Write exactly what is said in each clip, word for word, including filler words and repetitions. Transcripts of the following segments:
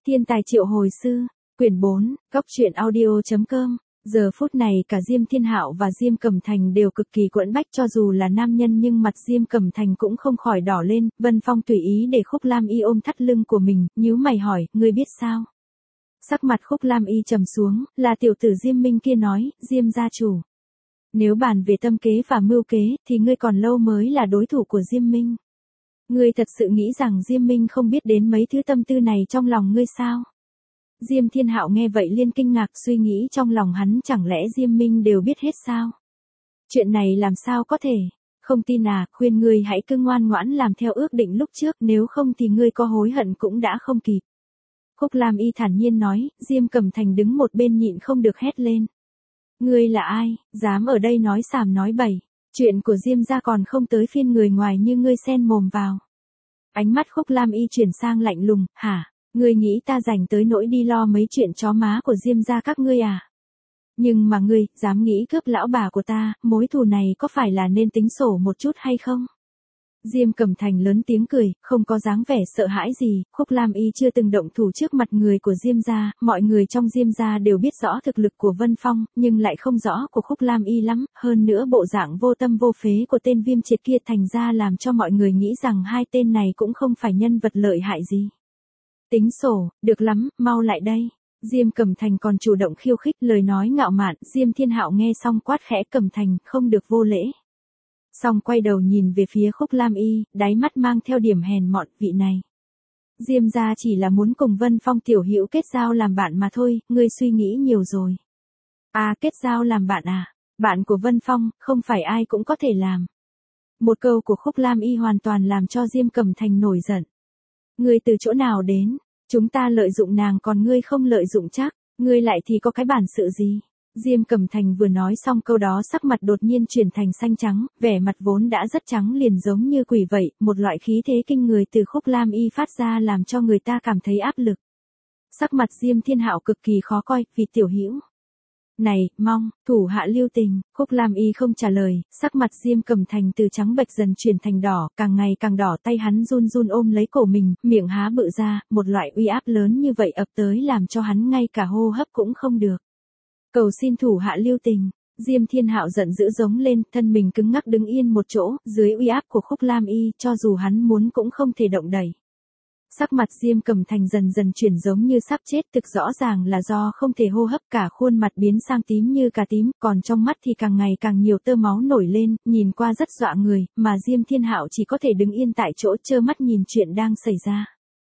Thiên tài triệu hồi sư, quyển bốn, góc truyện audio chấm com. Giờ phút này cả Diêm Thiên Hạo và Diêm Cẩm Thành đều cực kỳ quẫn bách, cho dù là nam nhân nhưng mặt Diêm Cẩm Thành cũng không khỏi đỏ lên. Vân Phong tùy ý để Khúc Lam Y ôm thắt lưng của mình, nhíu mày hỏi, ngươi biết sao? Sắc mặt Khúc Lam Y trầm xuống, là tiểu tử Diêm Minh kia nói, Diêm gia chủ. Nếu bàn về tâm kế và mưu kế, thì ngươi còn lâu mới là đối thủ của Diêm Minh. Ngươi thật sự nghĩ rằng Diêm Minh không biết đến mấy thứ tâm tư này trong lòng ngươi sao? Diêm Thiên Hạo nghe vậy liên kinh ngạc, suy nghĩ trong lòng hắn, chẳng lẽ Diêm Minh đều biết hết sao? Chuyện này làm sao có thể? Không tin à, khuyên ngươi hãy cứ ngoan ngoãn làm theo ước định lúc trước, nếu không thì ngươi có hối hận cũng đã không kịp. Khúc Lam Y thản nhiên nói. Diêm Cẩm Thành đứng một bên nhịn không được hét lên. Ngươi là ai, dám ở đây nói xàm nói bậy? Chuyện của Diêm gia còn không tới phiên người ngoài như ngươi xen mồm vào. Ánh mắt Khúc Lam Y chuyển sang lạnh lùng, hả? Ngươi nghĩ ta rảnh tới nỗi đi lo mấy chuyện chó má của Diêm gia các ngươi à? Nhưng mà ngươi, dám nghĩ cướp lão bà của ta, mối thù này có phải là nên tính sổ một chút hay không? Diêm Cẩm Thành lớn tiếng cười, không có dáng vẻ sợ hãi gì. Khúc Lam Y chưa từng động thủ trước mặt người của Diêm gia, mọi người trong Diêm gia đều biết rõ thực lực của Vân Phong, nhưng lại không rõ của Khúc Lam Y lắm, hơn nữa bộ dạng vô tâm vô phế của tên Viêm Triệt kia thành ra làm cho mọi người nghĩ rằng hai tên này cũng không phải nhân vật lợi hại gì. Tính sổ, được lắm, mau lại đây. Diêm Cẩm Thành còn chủ động khiêu khích, lời nói ngạo mạn. Diêm Thiên Hạo nghe xong quát khẽ, Cẩm Thành, không được vô lễ. Xong quay đầu nhìn về phía Khúc Lam Y, đáy mắt mang theo điểm hèn mọn, vị này. Diêm gia chỉ là muốn cùng Vân Phong tiểu hữu kết giao làm bạn mà thôi, ngươi suy nghĩ nhiều rồi. À, kết giao làm bạn à? Bạn của Vân Phong, không phải ai cũng có thể làm. Một câu của Khúc Lam Y hoàn toàn làm cho Diêm Cẩm Thành nổi giận. Ngươi từ chỗ nào đến? Chúng ta lợi dụng nàng còn ngươi không lợi dụng chắc, ngươi lại thì có cái bản sự gì? Diêm Cẩm Thành vừa nói xong câu đó sắc mặt đột nhiên chuyển thành xanh trắng, vẻ mặt vốn đã rất trắng liền giống như quỷ vậy, một loại khí thế kinh người từ Khúc Lam Y phát ra làm cho người ta cảm thấy áp lực. Sắc mặt Diêm Thiên Hạo cực kỳ khó coi, vì tiểu hữu. Này, mong, thủ hạ lưu tình. Khúc Lam Y không trả lời, sắc mặt Diêm Cẩm Thành từ trắng bệch dần chuyển thành đỏ, càng ngày càng đỏ, tay hắn run run ôm lấy cổ mình, miệng há bự ra, một loại uy áp lớn như vậy ập tới làm cho hắn ngay cả hô hấp cũng không được. Cầu xin thủ hạ lưu tình. Diêm Thiên Hạo giận dữ giống lên, thân mình cứng ngắc đứng yên một chỗ, dưới uy áp của Khúc Lam Y, cho dù hắn muốn cũng không thể động đậy. Sắc mặt Diêm Cẩm Thành dần dần chuyển giống như sắp chết, thực rõ ràng là do không thể hô hấp, cả khuôn mặt biến sang tím như cà tím, còn trong mắt thì càng ngày càng nhiều tơ máu nổi lên, nhìn qua rất dọa người, mà Diêm Thiên Hạo chỉ có thể đứng yên tại chỗ trơ mắt nhìn chuyện đang xảy ra.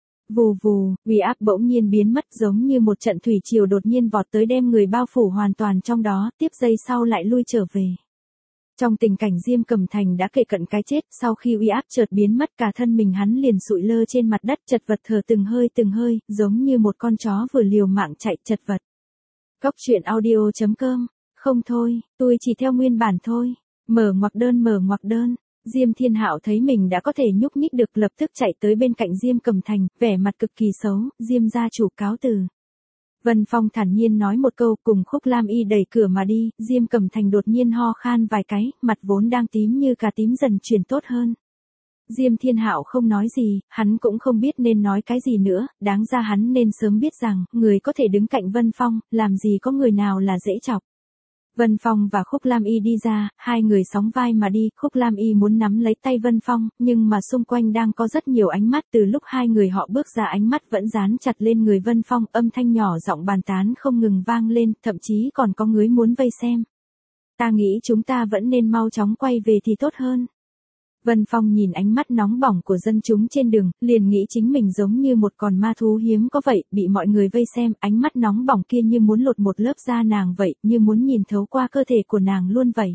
Vù vù, uy áp bỗng nhiên biến mất giống như một trận thủy triều đột nhiên vọt tới đem người bao phủ hoàn toàn trong đó, tiếp giây sau lại lui trở về. Trong tình cảnh Diêm Cẩm Thành đã kề cận cái chết, sau khi uy áp chợt biến mất cả thân mình hắn liền sụi lơ trên mặt đất, chật vật thở từng hơi từng hơi, giống như một con chó vừa liều mạng chạy chật vật. Góc truyện audio chấm com. Không thôi, tôi chỉ theo nguyên bản thôi. Mở ngoặc đơn mở ngoặc đơn. Diêm Thiên Hạo thấy mình đã có thể nhúc nhích được, lập tức chạy tới bên cạnh Diêm Cẩm Thành, vẻ mặt cực kỳ xấu, Diêm gia chủ cáo từ. Vân Phong thản nhiên nói một câu, cùng Khúc Lam Y đẩy cửa mà đi. Diêm Cẩm Thành đột nhiên ho khan vài cái, mặt vốn đang tím như cà tím dần chuyển tốt hơn. Diêm Thiên Hạo không nói gì, hắn cũng không biết nên nói cái gì nữa, đáng ra hắn nên sớm biết rằng, người có thể đứng cạnh Vân Phong, làm gì có người nào là dễ chọc. Vân Phong và Khúc Lam Y đi ra, hai người sóng vai mà đi, Khúc Lam Y muốn nắm lấy tay Vân Phong, nhưng mà xung quanh đang có rất nhiều ánh mắt, từ lúc hai người họ bước ra ánh mắt vẫn dán chặt lên người Vân Phong, âm thanh nhỏ giọng bàn tán không ngừng vang lên, thậm chí còn có người muốn vây xem. Ta nghĩ chúng ta vẫn nên mau chóng quay về thì tốt hơn. Vân Phong nhìn ánh mắt nóng bỏng của dân chúng trên đường, liền nghĩ chính mình giống như một con ma thú hiếm có vậy, bị mọi người vây xem, ánh mắt nóng bỏng kia như muốn lột một lớp da nàng vậy, như muốn nhìn thấu qua cơ thể của nàng luôn vậy.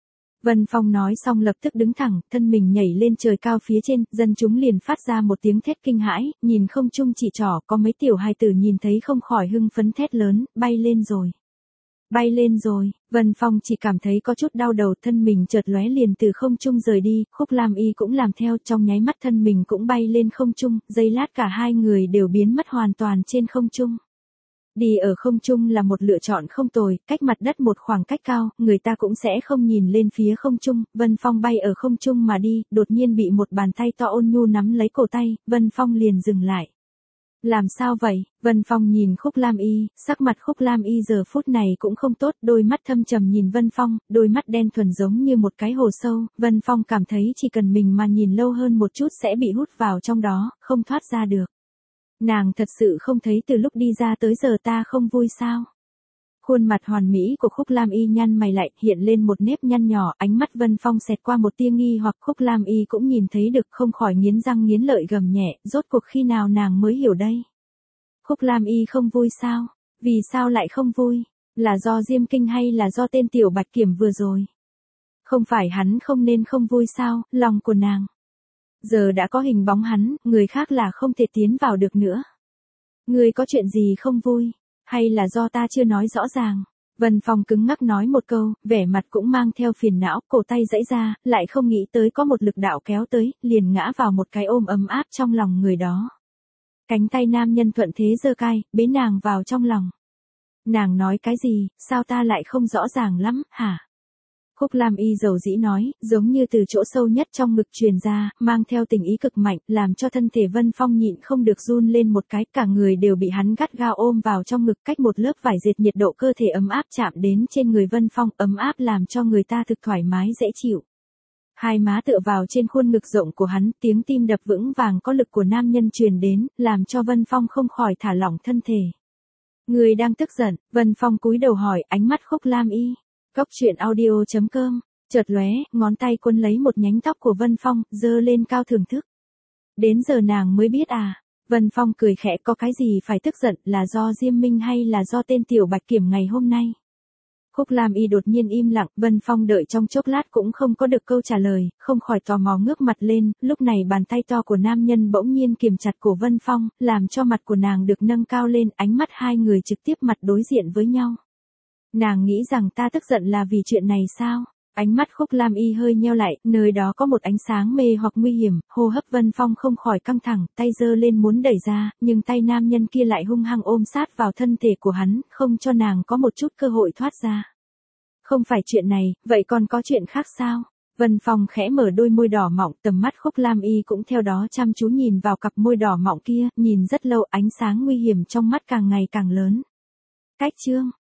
Vân Phong nói xong lập tức đứng thẳng, thân mình nhảy lên trời cao phía trên, dân chúng liền phát ra một tiếng thét kinh hãi, nhìn không trung chỉ trỏ, có mấy tiểu hài tử nhìn thấy không khỏi hưng phấn thét lớn, bay lên rồi. Bay lên rồi. Vân Phong chỉ cảm thấy có chút đau đầu, thân mình chợt lóe liền từ không trung rời đi, Khúc Lam Y cũng làm theo, trong nháy mắt thân mình cũng bay lên không trung, giây lát cả hai người đều biến mất hoàn toàn trên không trung. Đi ở không trung là một lựa chọn không tồi, cách mặt đất một khoảng cách cao, người ta cũng sẽ không nhìn lên phía không trung. Vân Phong bay ở không trung mà đi, đột nhiên bị một bàn tay to ôn nhu nắm lấy cổ tay, Vân Phong liền dừng lại. Làm sao vậy? Vân Phong nhìn Khúc Lam Y, sắc mặt Khúc Lam Y giờ phút này cũng không tốt, đôi mắt thâm trầm nhìn Vân Phong, đôi mắt đen thuần giống như một cái hồ sâu, Vân Phong cảm thấy chỉ cần mình mà nhìn lâu hơn một chút sẽ bị hút vào trong đó, không thoát ra được. Nàng thật sự không thấy từ lúc đi ra tới giờ ta không vui sao? Khuôn mặt hoàn mỹ của Khúc Lam Y nhăn mày lại, hiện lên một nếp nhăn nhỏ, ánh mắt Vân Phong xẹt qua một tia nghi hoặc Khúc Lam Y cũng nhìn thấy được, không khỏi nghiến răng nghiến lợi gầm nhẹ, rốt cuộc khi nào nàng mới hiểu đây? Khúc Lam Y không vui sao? Vì sao lại không vui? Là do Diêm Kinh hay là do tên tiểu Bạch Kiểm vừa rồi? Không phải hắn không nên không vui sao, lòng của nàng. Giờ đã có hình bóng hắn, người khác là không thể tiến vào được nữa. Người có chuyện gì không vui? Hay là do ta chưa nói rõ ràng? Vân Phong cứng ngắc nói một câu, vẻ mặt cũng mang theo phiền não, cổ tay giãy ra, lại không nghĩ tới có một lực đạo kéo tới, liền ngã vào một cái ôm ấm áp trong lòng người đó. Cánh tay nam nhân thuận thế giơ cai, bế nàng vào trong lòng. Nàng nói cái gì, sao ta lại không rõ ràng lắm, hả? Khúc Lam Y dầu dĩ nói, giống như từ chỗ sâu nhất trong ngực truyền ra, mang theo tình ý cực mạnh, làm cho thân thể Vân Phong nhịn không được run lên một cái, cả người đều bị hắn gắt gao ôm vào trong ngực, cách một lớp vải dệt, nhiệt độ cơ thể ấm áp chạm đến trên người Vân Phong, ấm áp làm cho người ta thực thoải mái dễ chịu. Hai má tựa vào trên khuôn ngực rộng của hắn, tiếng tim đập vững vàng có lực của nam nhân truyền đến, làm cho Vân Phong không khỏi thả lỏng thân thể. Người đang tức giận, Vân Phong cúi đầu hỏi, ánh mắt Khúc Lam Y. Góc truyện audio chấm com, chợt lóe, ngón tay cuốn lấy một nhánh tóc của Vân Phong, giơ lên cao thưởng thức. Đến giờ nàng mới biết à? Vân Phong cười khẽ, có cái gì phải tức giận, là do Diêm Minh hay là do tên tiểu Bạch Kiểm ngày hôm nay? Khúc Lam Y đột nhiên im lặng, Vân Phong đợi trong chốc lát cũng không có được câu trả lời, không khỏi tò mò ngước mặt lên, lúc này bàn tay to của nam nhân bỗng nhiên kiềm chặt cổ Vân Phong, làm cho mặt của nàng được nâng cao lên, ánh mắt hai người trực tiếp mặt đối diện với nhau. Nàng nghĩ rằng ta tức giận là vì chuyện này sao? Ánh mắt Khúc Lam Y hơi nheo lại, nơi đó có một ánh sáng mê hoặc nguy hiểm, hô hấp Vân Phong không khỏi căng thẳng, tay giơ lên muốn đẩy ra, nhưng tay nam nhân kia lại hung hăng ôm sát vào thân thể của hắn, không cho nàng có một chút cơ hội thoát ra. Không phải chuyện này, vậy còn có chuyện khác sao? Vân Phong khẽ mở đôi môi đỏ mọng, tầm mắt Khúc Lam Y cũng theo đó chăm chú nhìn vào cặp môi đỏ mọng kia, nhìn rất lâu, ánh sáng nguy hiểm trong mắt càng ngày càng lớn. Cách chương